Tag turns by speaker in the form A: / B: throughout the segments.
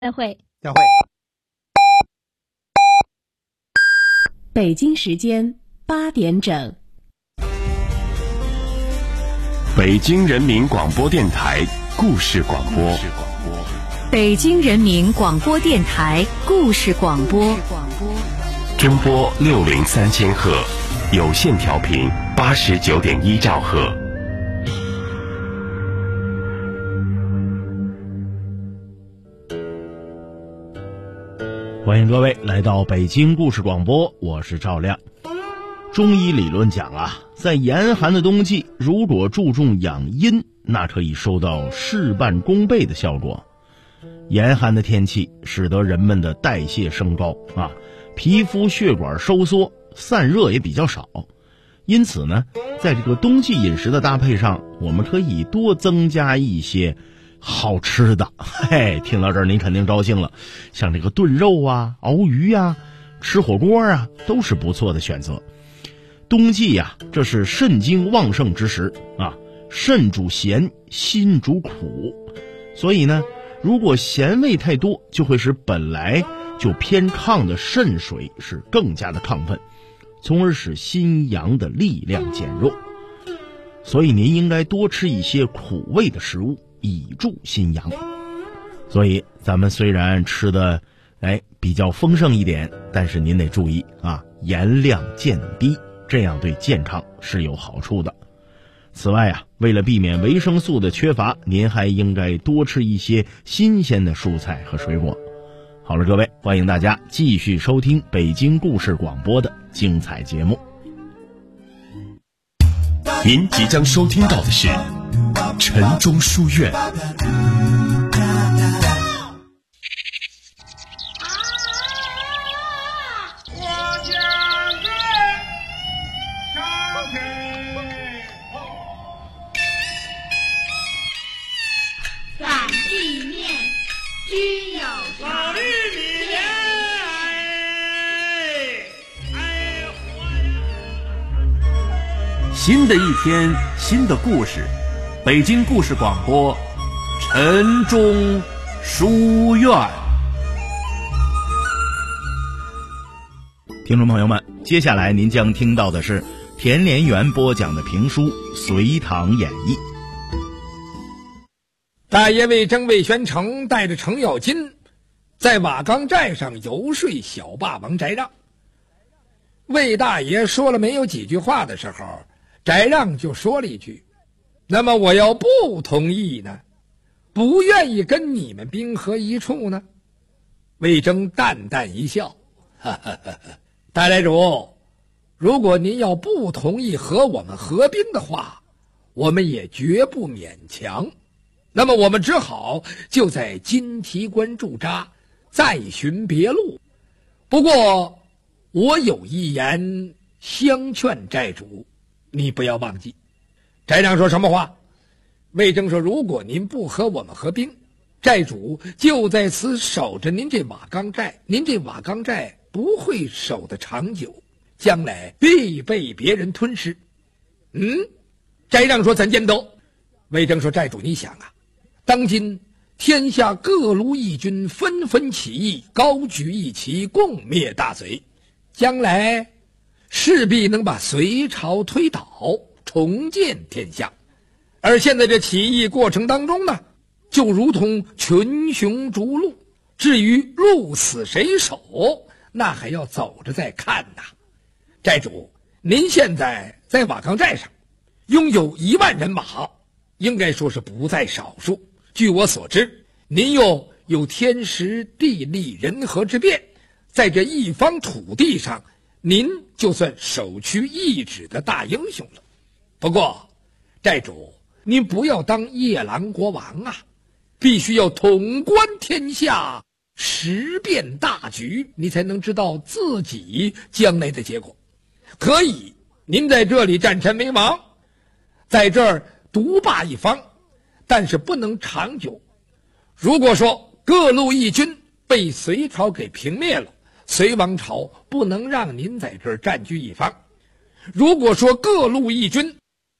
A: 再会。
B: 再会。
C: 北京时间8点整，
D: 北京人民广播电台故事广播。
E: 北京人民广播电台故事广播。
D: 中波603000赫，有线调频89.1兆赫。
B: 欢迎各位来到北京故事广播，我是赵亮。中医理论讲啊，在严寒的冬季，如果注重养阴，那可以收到事半功倍的效果。严寒的天气使得人们的代谢升高啊，皮肤血管收缩，散热也比较少。因此呢，在这个冬季饮食的搭配上，我们可以多增加一些好吃的。嘿，听到这儿您肯定高兴了，像这个炖肉啊、熬鱼啊、吃火锅啊，都是不错的选择。冬季呀，这是肾精旺盛之时啊，肾主咸，心主苦，所以呢，如果咸味太多，就会使本来就偏亢的肾水是更加的亢奋，从而使心阳的力量减弱。所以您应该多吃一些苦味的食物，以助心阳。所以咱们虽然吃的比较丰盛一点，但是您得注意啊，盐量渐低，这样对健康是有好处的。此外啊，为了避免维生素的缺乏，您还应该多吃一些新鲜的蔬菜和水果。好了，各位，欢迎大家继续收听北京故事广播的精彩节目。
D: 您即将收听到的是晨钟书院。
F: 新的一天，新的故事，北京故事广播，晨钟书院。
B: 听众朋友们，接下来您将听到的是田连元播讲的评书《隋唐演义》。
G: 大爷魏征魏宣成带着程咬金在瓦岗寨上游说小霸王翟让。魏大爷说了没有几句话的时候，翟让就说了一句：那么我要不同意呢，不愿意跟你们兵合一处呢？魏征淡淡一笑，哈哈哈哈，大寨主，如果您要不同意和我们合兵的话，我们也绝不勉强。那么我们只好就在金提关驻扎，再寻别路。不过我有一言相劝寨主，你不要忘记。翟让说什么话？魏征说，如果您不和我们合兵，寨主就在此守着您这瓦岗寨，您这瓦岗寨不会守得长久，将来必被别人吞噬。翟让说，怎见得？魏征说，寨主你想啊，当今天下各路义军纷纷起义，高举义旗，共灭大隋，将来势必能把隋朝推倒，重建天下。而现在这起义过程当中呢，就如同群雄逐鹿，至于鹿死谁手，那还要走着再看呐。寨主，您现在在瓦岗寨上拥有1万人马，应该说是不在少数。据我所知，您又有天时地利人和之便，在这一方土地上，您就算首屈一指的大英雄了。不过寨主，您不要当夜郎国王啊，必须要统观天下，识辨大局，你才能知道自己将来的结果。可以您在这里占山为王，在这儿独霸一方，但是不能长久。如果说各路义军被隋朝给平灭了，隋王朝不能让您在这儿占据一方。如果说各路义军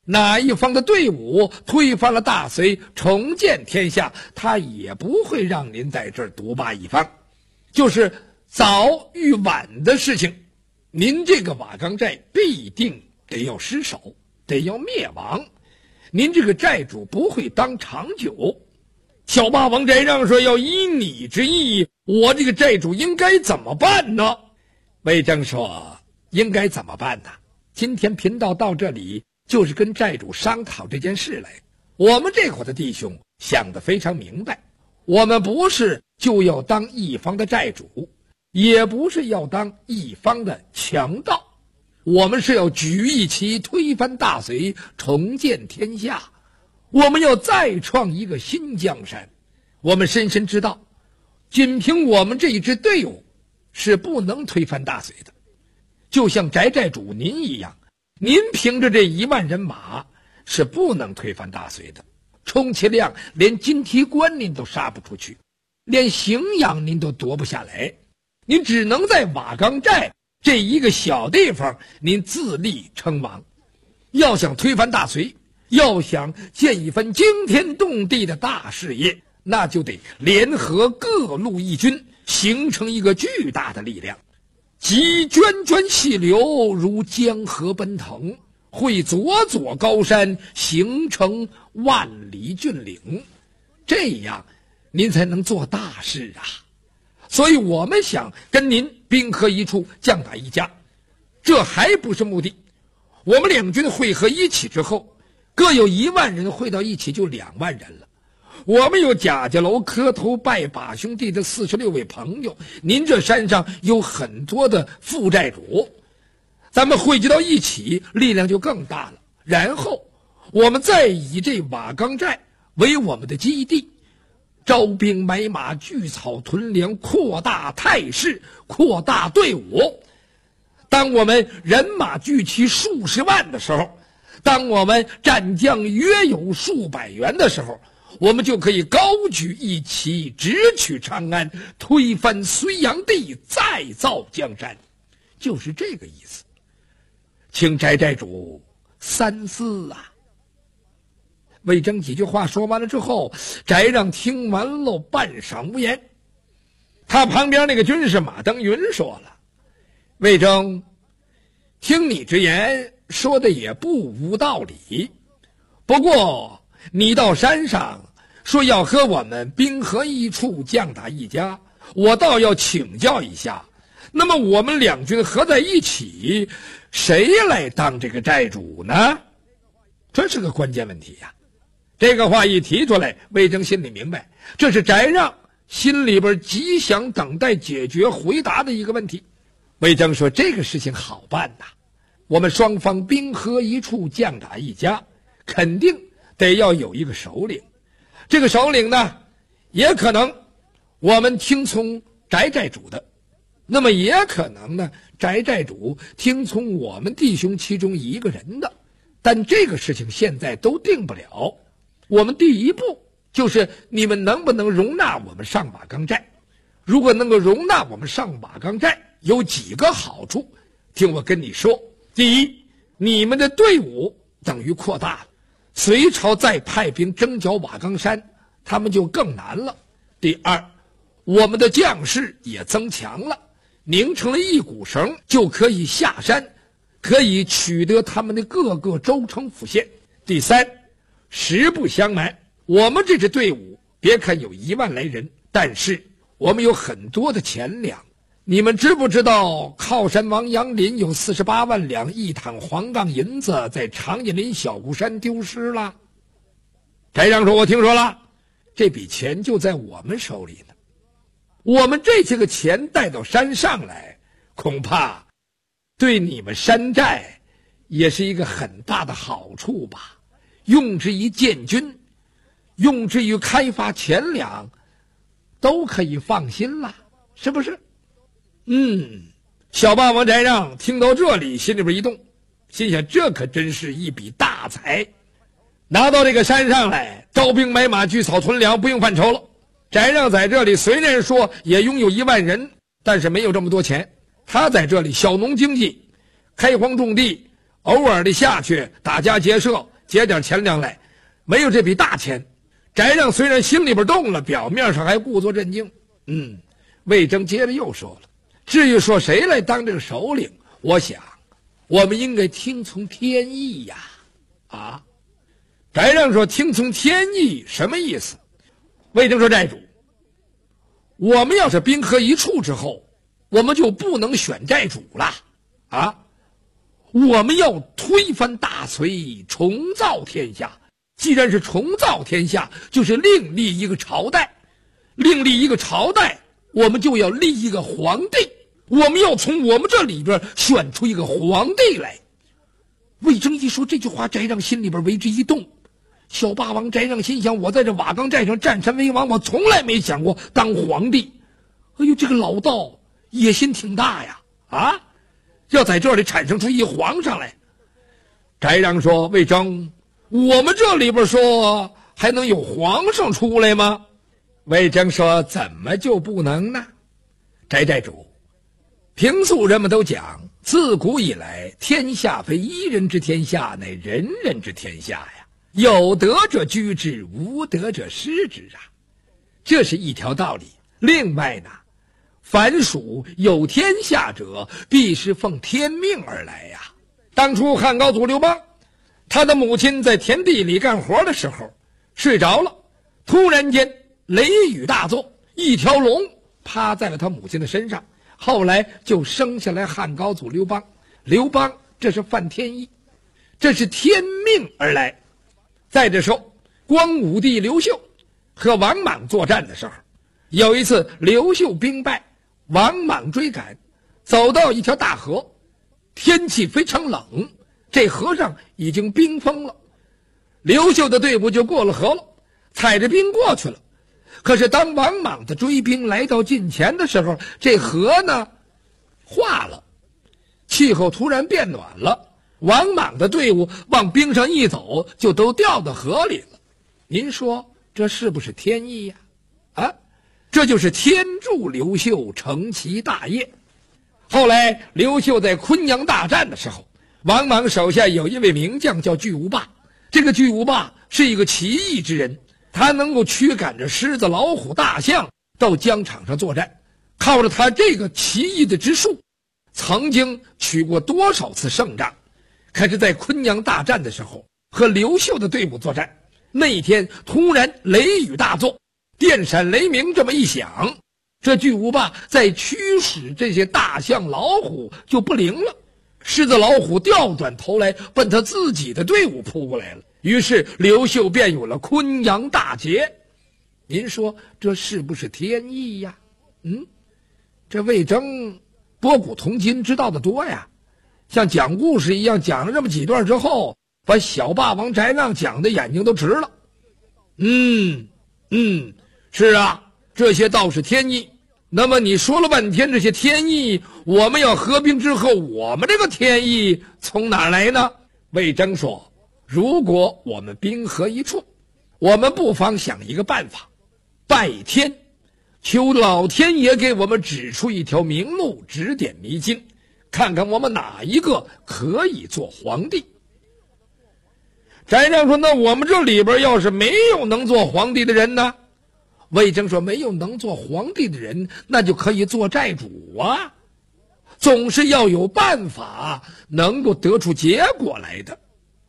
G: 哪一方的队伍推翻了大隋，重建天下，他也不会让您在这儿独霸一方。就是早与晚的事情，您这个瓦岗寨必定得要失守，得要灭亡，您这个寨主不会当长久。小霸王翟让说，要依你之意，我这个寨主应该怎么办呢？魏征说，应该怎么办呢？今天贫道到这里就是跟寨主商讨这件事来。我们这伙的弟兄想得非常明白，我们不是就要当一方的寨主，也不是要当一方的强盗，我们是要举一旗推翻大隋，重建天下。我们要再创一个新江山。我们深深知道，仅凭我们这一支队伍是不能推翻大隋的。就像翟寨主您一样，您凭着这1万人马是不能推翻大隋的，充其量连金提关您都杀不出去，连荥阳您都夺不下来，您只能在瓦岗寨这一个小地方您自立称王。要想推翻大隋，要想建一番惊天动地的大事业，那就得联合各路义军，形成一个巨大的力量，集涓涓细流如江河奔腾，汇座座高山，形成万里峻岭，这样您才能做大事啊。所以我们想跟您兵合一处，将打一家。这还不是目的，我们两军汇合一起之后，各有1万人汇到一起，就2万人了。我们有贾家楼磕头拜把兄弟的46位朋友，您这山上有很多的副寨主，咱们汇集到一起，力量就更大了。然后我们再以这瓦岗寨为我们的基地，招兵买马，聚草屯粮，扩大态势，扩大队伍。当我们人马聚齐数十万的时候，当我们战将约有数百员的时候，我们就可以高举一旗，直取长安，推翻隋炀帝，再造江山。就是这个意思，请翟寨主三思啊。魏征几句话说完了之后，翟让听完了半晌无言。他旁边那个军士马登云说了，魏征，听你之言说的也不无道理，不过你到山上说要和我们兵合一处，将打一家，我倒要请教一下，那么我们两军合在一起，谁来当这个寨主呢？这是个关键问题呀。这个话一提出来，魏征心里明白，这是翟让心里边极想等待解决回答的一个问题。魏征说，这个事情好办呐，我们双方兵合一处，将打一家，肯定得要有一个首领。这个首领呢，也可能我们听从翟寨主的，那么也可能呢，翟寨主听从我们弟兄其中一个人的。但这个事情现在都定不了。我们第一步就是你们能不能容纳我们上瓦岗寨。如果能够容纳我们上瓦岗寨，有几个好处，听我跟你说。第一，你们的队伍等于扩大了，隋朝再派兵征剿瓦岗山，他们就更难了。第二，我们的将士也增强了，拧成了一股绳，就可以下山，可以取得他们的各个州城府县。第三，实不相瞒，我们这支队伍别看有1万来人，但是我们有很多的钱粮。你们知不知道靠山王杨林有48万两一坦黄杠银子在长叶林小固山丢失了？翟让说，我听说了，这笔钱就在我们手里呢。我们这些个钱带到山上来，恐怕对你们山寨也是一个很大的好处吧。用之于建军，用之于开发钱粮，都可以放心了，是不是？小霸王翟让听到这里，心里边一动，心想这可真是一笔大财。拿到这个山上来，招兵买马，聚草屯粮，不用犯愁了。翟让在这里虽然说也拥有1万人，但是没有这么多钱。他在这里小农经济，开荒种地，偶尔的下去打家劫舍， 结点钱粮来，没有这笔大钱。翟让虽然心里边动了，表面上还故作镇静。魏征接着又说了，至于说谁来当这个首领，我想我们应该听从天意呀。翟让说听从天意什么意思？魏征说，寨主，我们要是兵合一处之后，我们就不能选寨主了我们要推翻大隋，重造天下。既然是重造天下，就是另立一个朝代，另立一个朝代，我们就要立一个皇帝，我们要从我们这里边选出一个皇帝来。魏征一说这句话，翟让心里边为之一动。小霸王翟让心想，我在这瓦岗寨上占山为王，我从来没想过当皇帝。哎呦，这个老道野心挺大呀！要在这里产生出一皇上来。翟让说，魏征，我们这里边说还能有皇上出来吗？魏征说，怎么就不能呢？翟主，平素人们都讲，自古以来天下非一人之天下，乃人人之天下呀，有德者居之，无德者失之这是一条道理。另外呢，凡属有天下者，必是奉天命而来呀。当初汉高祖刘邦，他的母亲在田地里干活的时候睡着了，突然间雷雨大作，一条龙趴在了他母亲的身上，后来就生下来汉高祖刘邦。刘邦这是犯天意，这是天命而来。再者说，光武帝刘秀和王莽作战的时候，有一次刘秀兵败，王莽追赶，走到一条大河，天气非常冷，这河上已经冰封了。刘秀的队伍就过了河了，踩着冰过去了。可是当王莽的追兵来到近前的时候，这河呢化了，气候突然变暖了，王莽的队伍往冰上一走，就都掉到河里了。您说这是不是天意呀？这就是天助刘秀成其大业。后来刘秀在昆阳大战的时候，王莽手下有一位名将叫巨无霸。这个巨无霸是一个奇异之人，他能够驱赶着狮子、老虎、大象到疆场上作战，靠着他这个奇异的之术，曾经取过多少次胜仗。可是在昆阳大战的时候，和刘秀的队伍作战，那一天突然雷雨大作，电闪雷鸣这么一响，这巨无霸在驱使这些大象老虎就不灵了，狮子老虎调转头来奔他自己的队伍扑过来了，于是刘秀便有了昆阳大捷。您说这是不是天意呀？这魏征博古通今，知道的多呀，像讲故事一样讲了这么几段之后，把小霸王翟让讲的眼睛都直了。是啊，这些倒是天意。那么你说了半天这些天意，我们要合兵之后，我们这个天意从哪来呢？魏征说，如果我们兵合一处，我们不妨想一个办法，拜天，求老天爷给我们指出一条明路，指点迷津，看看我们哪一个可以做皇帝。翟让说，那我们这里边要是没有能做皇帝的人呢？魏征说，没有能做皇帝的人，那就可以做寨主啊，总是要有办法能够得出结果来的。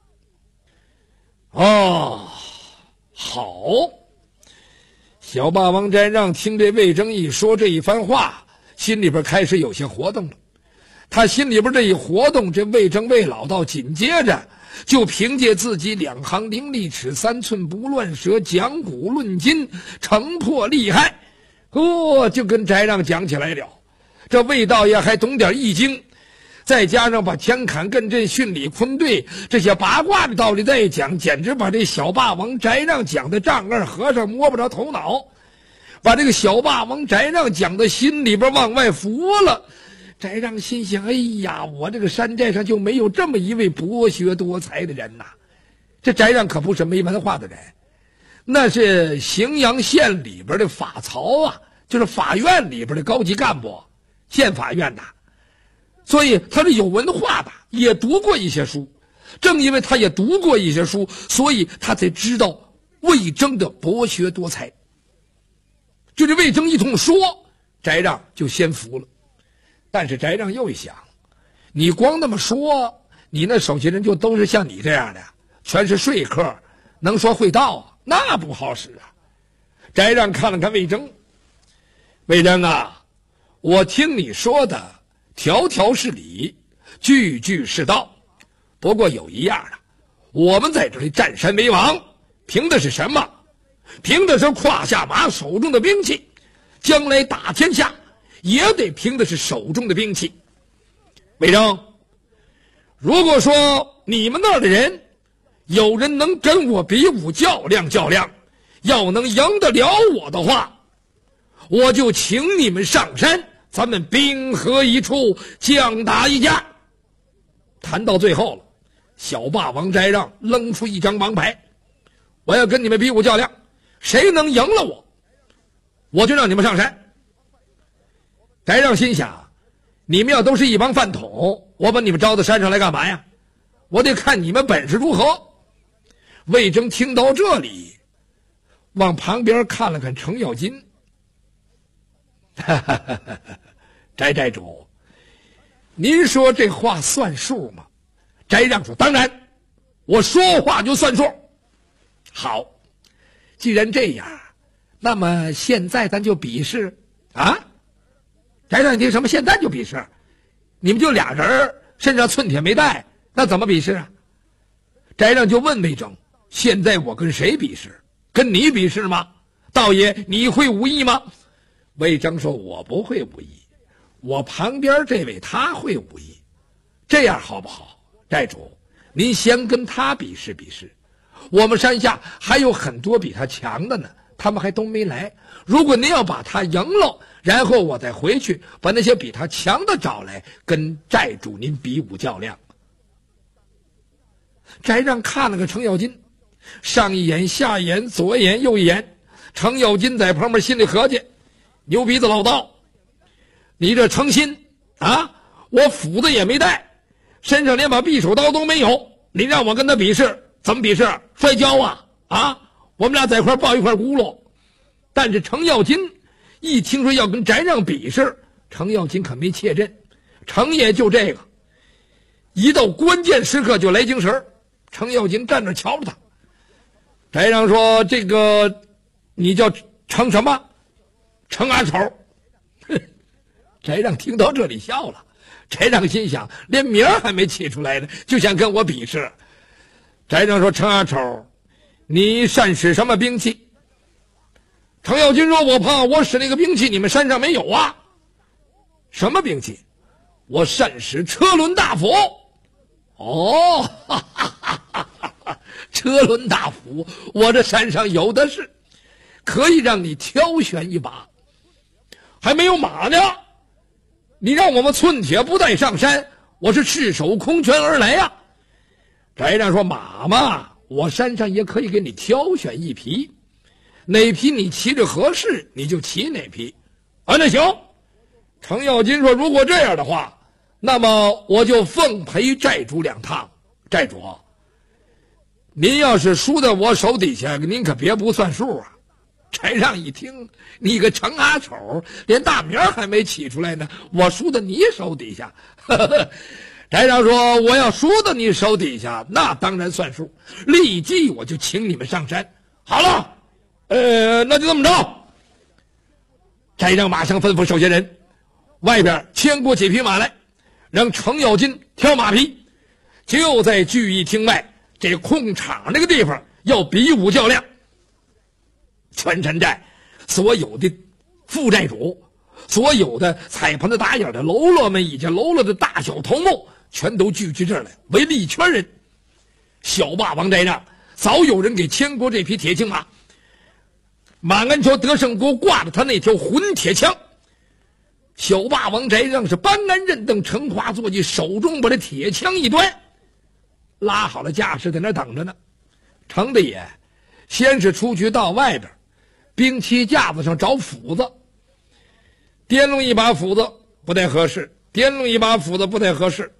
G: 好，小霸王翟让听这魏征一说这一番话，心里边开始有些活动了。他心里边这一活动，这魏征魏老道紧接着就凭借自己2行伶俐齿3寸不乱舌，讲古论今，成破厉害，就跟翟让讲起来了。这魏道爷还懂点易经，再加上把枪砍艮震巽理坤兑这些八卦的道理再一讲，简直把这小霸王翟让讲的丈二和尚摸不着头脑，把这个小霸王翟让讲的心里边往外浮了。翟让心想，哎呀，我这个山寨上就没有这么一位博学多才的人呐。这翟让可不是没文化的人，那是荥阳县里边的法曹啊，就是法院里边的高级干部，县法院的，所以他是有文化的，也读过一些书。 正因为他也读过一些书，所以他才知道魏征的博学多才。就这魏征一通说，翟让就先服了。但是翟让又一想，你光那么说，你那手下人就都是像你这样的，全是说客，能说会道，那不好使啊。翟让看了看魏征，魏征啊，我听你说的条条是理，句句是道，不过有一样啊，我们在这里占山为王，凭的是什么？凭的是胯下马，手中的兵器。将来打天下也得凭的是手中的兵器。魏征，如果说你们那儿的人有人能跟我比武较量较量，要能赢得了我的话，我就请你们上山，咱们兵合一处，将打一架。谈到最后了，小霸王翟让扔出一张王牌，我要跟你们比武较量，谁能赢了我就让你们上山。翟让心想，你们要都是一帮饭桶，我把你们招到山上来干嘛呀？我得看你们本事如何。魏征听到这里，往旁边看了看程咬金，翟主，您说这话算数吗？翟让说，当然，我说话就算数。好，既然这样，那么现在咱就比试啊！翟让，你听什么？现在就比试？你们就俩人，身上寸铁没带，那怎么比试啊？翟让就问魏征：现在我跟谁比试？跟你比试吗？道爷，你会武艺吗？魏征说：我不会武艺，我旁边这位他会武艺。这样好不好？寨主，您先跟他比试比试。我们山下还有很多比他强的呢，他们还都没来。如果您要把他赢了，然后我再回去把那些比他强的找来，跟寨主您比武较量。翟让看了个程咬金，上一眼下一眼左一眼右一眼。程咬金在旁边心里合计，牛鼻子老道，你这诚心啊，我斧子也没带，身上连把匕首刀都没有，你让我跟他比试，怎么比试？摔跤啊？我们俩在一块抱一块轱辘。但是程咬金一听说要跟翟让比试，程咬金可没怯阵，程爷就这个，一到关键时刻就来精神。程咬金站着瞧着他。翟让说：这个你叫程什么？程阿丑。翟让听到这里笑了。翟让心想，连名儿还没起出来呢，就想跟我比试。翟让说：程阿丑，你善使什么兵器？程咬金说：我怕我使那个兵器你们山上没有啊。什么兵器？我善使车轮大斧。哦，哈哈哈哈哈！车轮大斧，我这山上有的是，可以让你挑选一把。还没有马呢，你让我们寸铁不带上山，我是赤手空拳而来呀。翟让说：马嘛，我山上也可以给你挑选一匹，哪匹你骑着合适，你就骑哪匹。啊，那行。程咬金说：如果这样的话，那么我就奉陪寨主2趟。寨主，您要是输在我手底下，您可别不算数啊。翟让一听，你个程阿丑，连大名还没起出来呢，我输到你手底下。翟让说：我要输到你手底下，那当然算数，立即我就请你们上山。好了，那就这么着。翟让马上吩咐手下人，外边牵过几匹马来，让程咬金挑马匹，就在聚义厅外这空场那个地方要比武较量。全山寨所有的副寨主，所有的踩盘子打眼的喽啰们以及喽啰的大小头目，全都聚集这儿来，围了一圈人。小霸王翟让早有人给牵过这匹铁青马，马鞍桥德胜国挂着他那条混铁枪。小霸王翟让是搬鞍认凳，乘花坐骑，手中把这铁枪一端，拉好了架势，在那等着呢。程大爷先是出去到外边兵器架子上找斧子，掂弄一把斧子不太合适，掂弄一把斧子不太合适，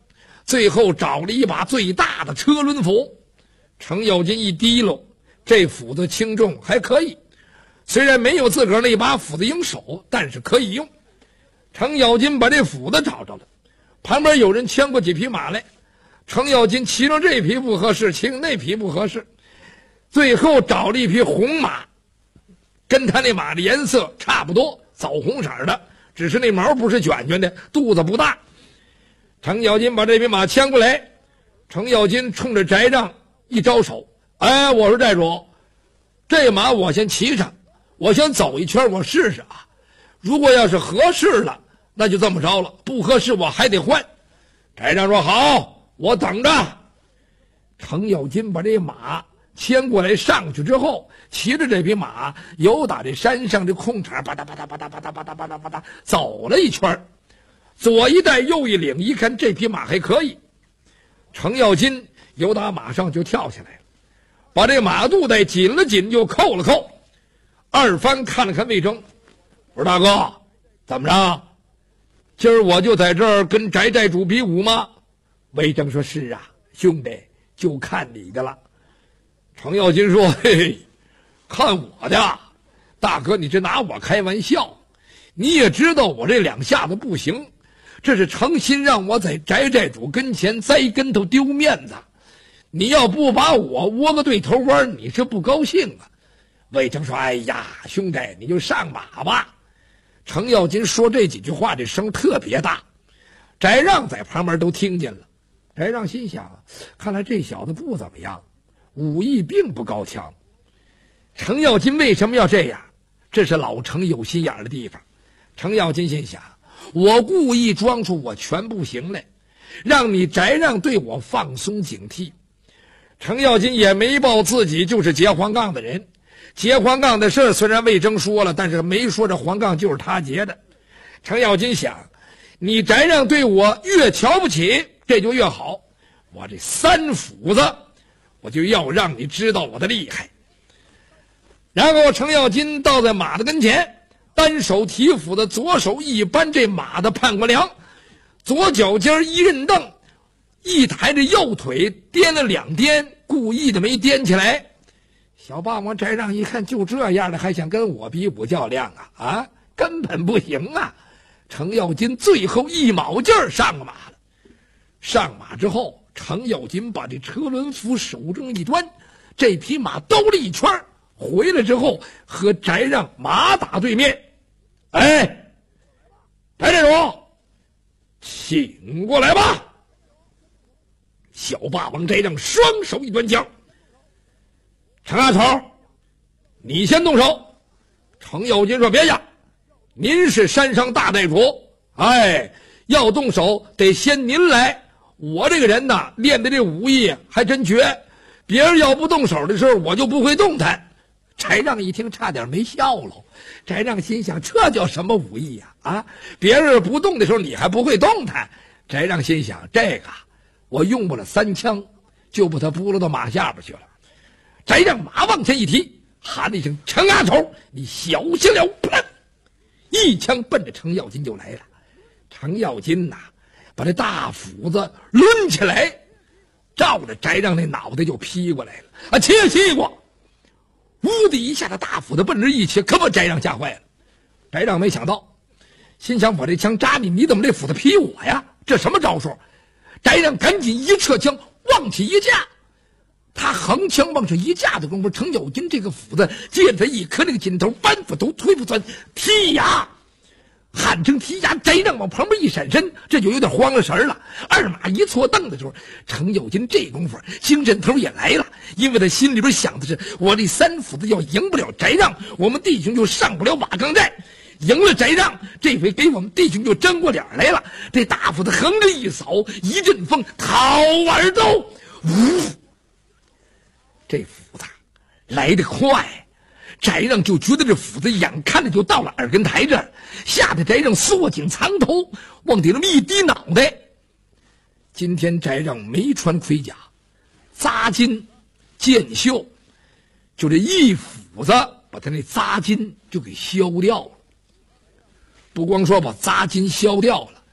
G: 最后找了一把最大的车轮斧。程咬金一提溜，这斧子轻重还可以，虽然没有自个儿那把斧子应手，但是可以用。程咬金把这斧子找着了，旁边有人牵过几匹马来，程咬金骑上这匹不合适，骑上那匹不合适，最后找了一匹红马，跟他那马的颜色差不多，枣红色的，只是那毛不是卷卷的，肚子不大。程咬金把这匹马牵过来，程咬金冲着翟让一招手，哎，我说寨主，这马我先骑上，我先走一圈，我试试啊。如果要是合适了，那就这么着了；不合适，我还得换。翟让说好，我等着。程咬金把这马牵过来，上去之后，骑着这匹马由打这山上的空场，吧嗒吧嗒吧嗒吧嗒吧嗒吧嗒吧嗒走了一圈，左一带右一领，一看这匹马还可以。程咬金由打马上就跳下来了，把这马肚带紧了紧，又扣了扣。二番看了看魏征，我说大哥，怎么着？今儿我就在这儿跟翟寨主比武吗？魏征说是啊，兄弟，就看你的了。程咬金说嘿嘿，看我的，大哥你这拿我开玩笑，你也知道我这两下子不行，这是诚心让我在翟寨主跟前栽跟头丢面子，你要不把我窝个对头弯，你是不高兴啊。魏征说哎呀，兄弟你就上马吧。程咬金说这几句话这声特别大，翟让在旁边都听见了。翟让心想，看来这小子不怎么样，武艺并不高强。程咬金为什么要这样？这是老程有心眼的地方。程咬金心想，我故意装出我全不行来，让你翟让对我放松警惕。程咬金也没报自己就是截黄杠的人，截黄杠的事虽然魏征说了，但是没说这黄杠就是他截的。程咬金想，你翟让对我越瞧不起，这就越好，我这三斧子我就要让你知道我的厉害。然后程咬金倒在马的跟前，单手提斧子，左手一扳这马的判官梁，左脚尖一认蹬，一抬着右腿颠了两颠，故意的没颠起来。小霸王翟让一看就这样了，还想跟我比武较量啊？根本不行啊！程咬金最后一卯劲儿上马了。上马之后，程咬金把这车轮斧手中一端，这匹马兜了一圈，回来之后和翟让马打对面。哎，翟寨主，请过来吧。小霸王翟让双手一端枪，程阿头，你先动手。程咬金说别呀，您是山上大寨主，哎，要动手得先您来。我这个人呐，练的这武艺还真绝，别人要不动手的时候，我就不会动弹。翟让一听差点没笑了。翟让心想，这叫什么武艺呀？啊，别人不动的时候你还不会动弹。翟让心想，这个我用不了3枪就把他扑了到马下边去了。翟让马往前一提，喊了一声程阿头，你小心了。砰，一枪奔着程咬金就来了。程咬金呐，把这大斧子抡起来，照着翟让那脑袋就劈过来了。啊，切西瓜！呜的一下，的大斧子奔着一切，可把翟让吓坏了。翟让没想到，心想我这枪扎你，你怎么这斧子劈我呀？这什么招数？翟让赶紧一撤枪，往起一架。他横枪往上一架的功夫，程咬金这个斧子借着他一颗那个劲头，扳斧头，推不钻，踢牙。喊声踢牙，翟让往旁边一闪身，这就有点慌了神了。二马一错蹬的时候，程咬金这功夫精神头也来了，因为他心里边想的是，我这三斧子要赢不了翟让，我们弟兄就上不了瓦岗寨。赢了翟让，这回给我们弟兄就争过脸来了。这大斧子横着一扫，一阵风掏耳朵，呜，这斧子来得快，翟让就觉得这斧子眼看着就到了耳根台这儿，吓得翟让缩紧藏头，往顶上一低脑袋。今天翟让没穿盔甲，扎金箭袖，就这一斧子把他那扎金就给削掉了。不光说把扎金削掉了，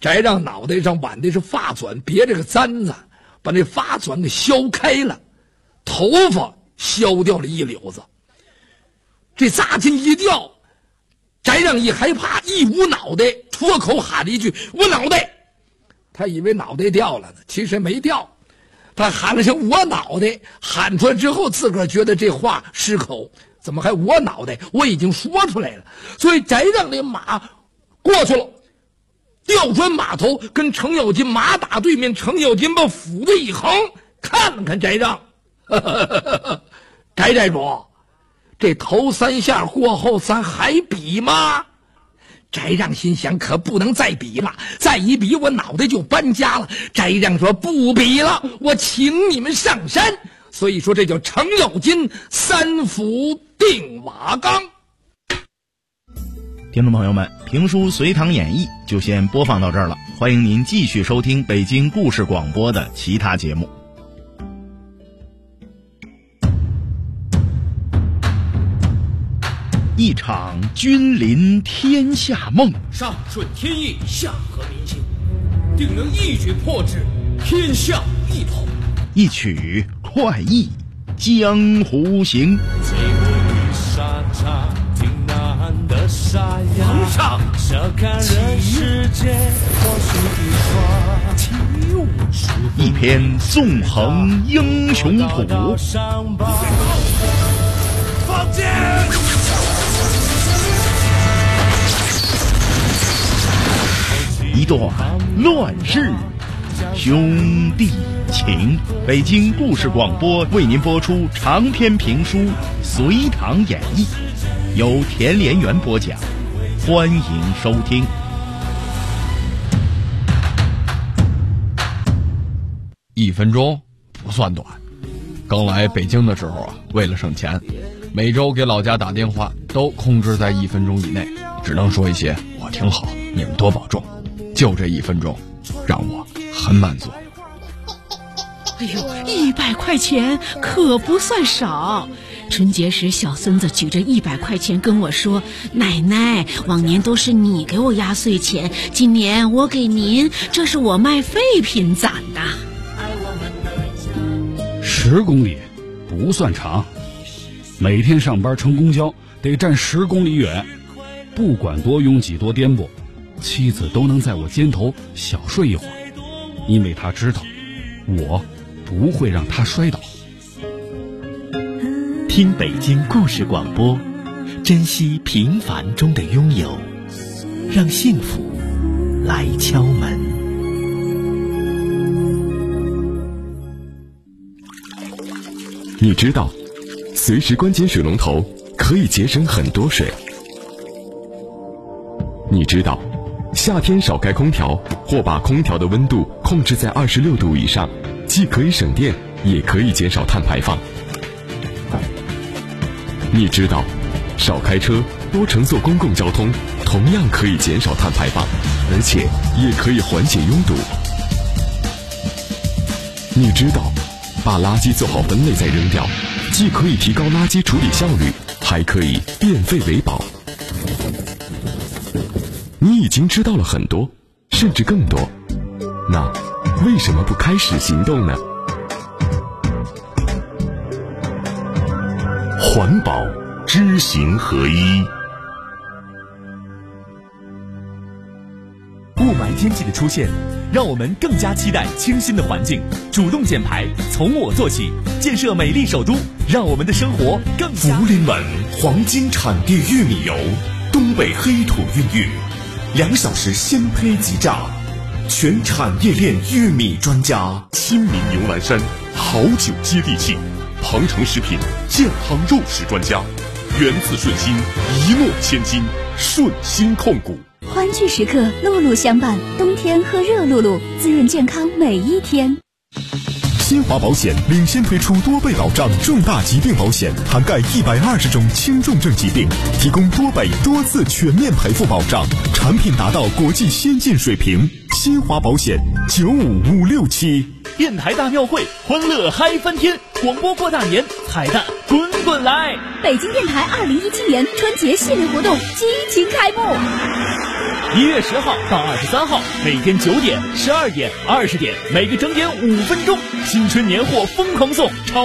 G: 翟让脑袋上挽的是发纂，别着个簪子，把那发纂给削开了，头发削掉了一绺子。这扎劲一掉，翟让一害怕，一捂脑袋，脱口喊了一句：“我脑袋！”他以为脑袋掉了呢，其实没掉。他喊了声“我脑袋”，喊出来之后，自个儿觉得这话失口，怎么还我脑袋？我已经说出来了。所以翟让那马过去了，调转马头跟程咬金马打对面。程咬金把斧子一横，看了看翟让，翟寨主，这头3下过后，咱还比吗？翟让心想，可不能再比了，再一比我脑袋就搬家了。翟让说：“不比了，我请你们上山。”所以说这叫程咬金3斧定瓦岗。
B: 听众朋友们，评书《隋唐演义》就先播放到这儿了，欢迎您继续收听北京故事广播的其他节目。一场君临天下梦，
A: 上顺天意，下合民心，定能一举破之，天下一统。
B: 一曲快意江湖行。
A: 皇上，
B: 一篇纵横英雄谱，
A: 放箭！
B: 一段乱世兄弟情。北京故事广播为您播出长篇评书《隋唐演义》，由田连元播讲，欢迎收听。
H: 1分钟不算短。刚来北京的时候啊，为了省钱，每周给老家打电话都控制在1分钟以内，只能说一些“我挺好，你们多保重”。就这1分钟，让我很满足。
C: 哎呦，100块钱可不算少。春节时，小孙子举着100块钱跟我说：“奶奶，往年都是你给我压岁钱，今年我给您，这是我卖废品攒的。
I: ”10公里不算长，每天上班乘公交得站10公里远，不管多拥挤多颠簸，妻子都能在我肩头小睡一会儿，因为她知道我不会让她摔倒。
J: 听北京故事广播，珍惜平凡中的拥有，让幸福来敲门。
D: 你知道随时关紧水龙头可以节省很多水。你知道夏天少开空调或把空调的温度控制在26度以上，既可以省电也可以减少碳排放。你知道少开车多乘坐公共交通同样可以减少碳排放，而且也可以缓解拥堵。你知道把垃圾做好分类再扔掉，既可以提高垃圾处理效率，还可以变废为宝。你已经知道了很多，甚至更多，那为什么不开始行动呢？环保知行合一。
J: 雾霾天气的出现，让我们更加期待清新的环境，主动减排，从我做起，建设美丽首都，让我们的生活更加。
D: 福临门黄金产地玉米油，东北黑土孕育，2小时鲜胚即榨，全产业链玉米专家。亲民牛栏山好酒接地气，庞城食品健康肉食专家，源自顺心，一诺千金，顺心控股。
K: 欢聚时刻，露露相伴，冬天喝热露露，滋润健康每一天。
D: 新华保险领先推出多倍保障重大疾病保险，涵盖120种轻重症疾病，提供多倍多次全面赔付保障，产品达到国际先进水平。新华保险95567。
J: 电台大庙会，欢乐嗨翻天，广播过大年，彩蛋滚滚来。
K: 北京电台2017年春节系列活动激情开幕
J: ，1月10号到23号，每天9点、12点、20点，每个整点5分钟，新春年货疯狂送，超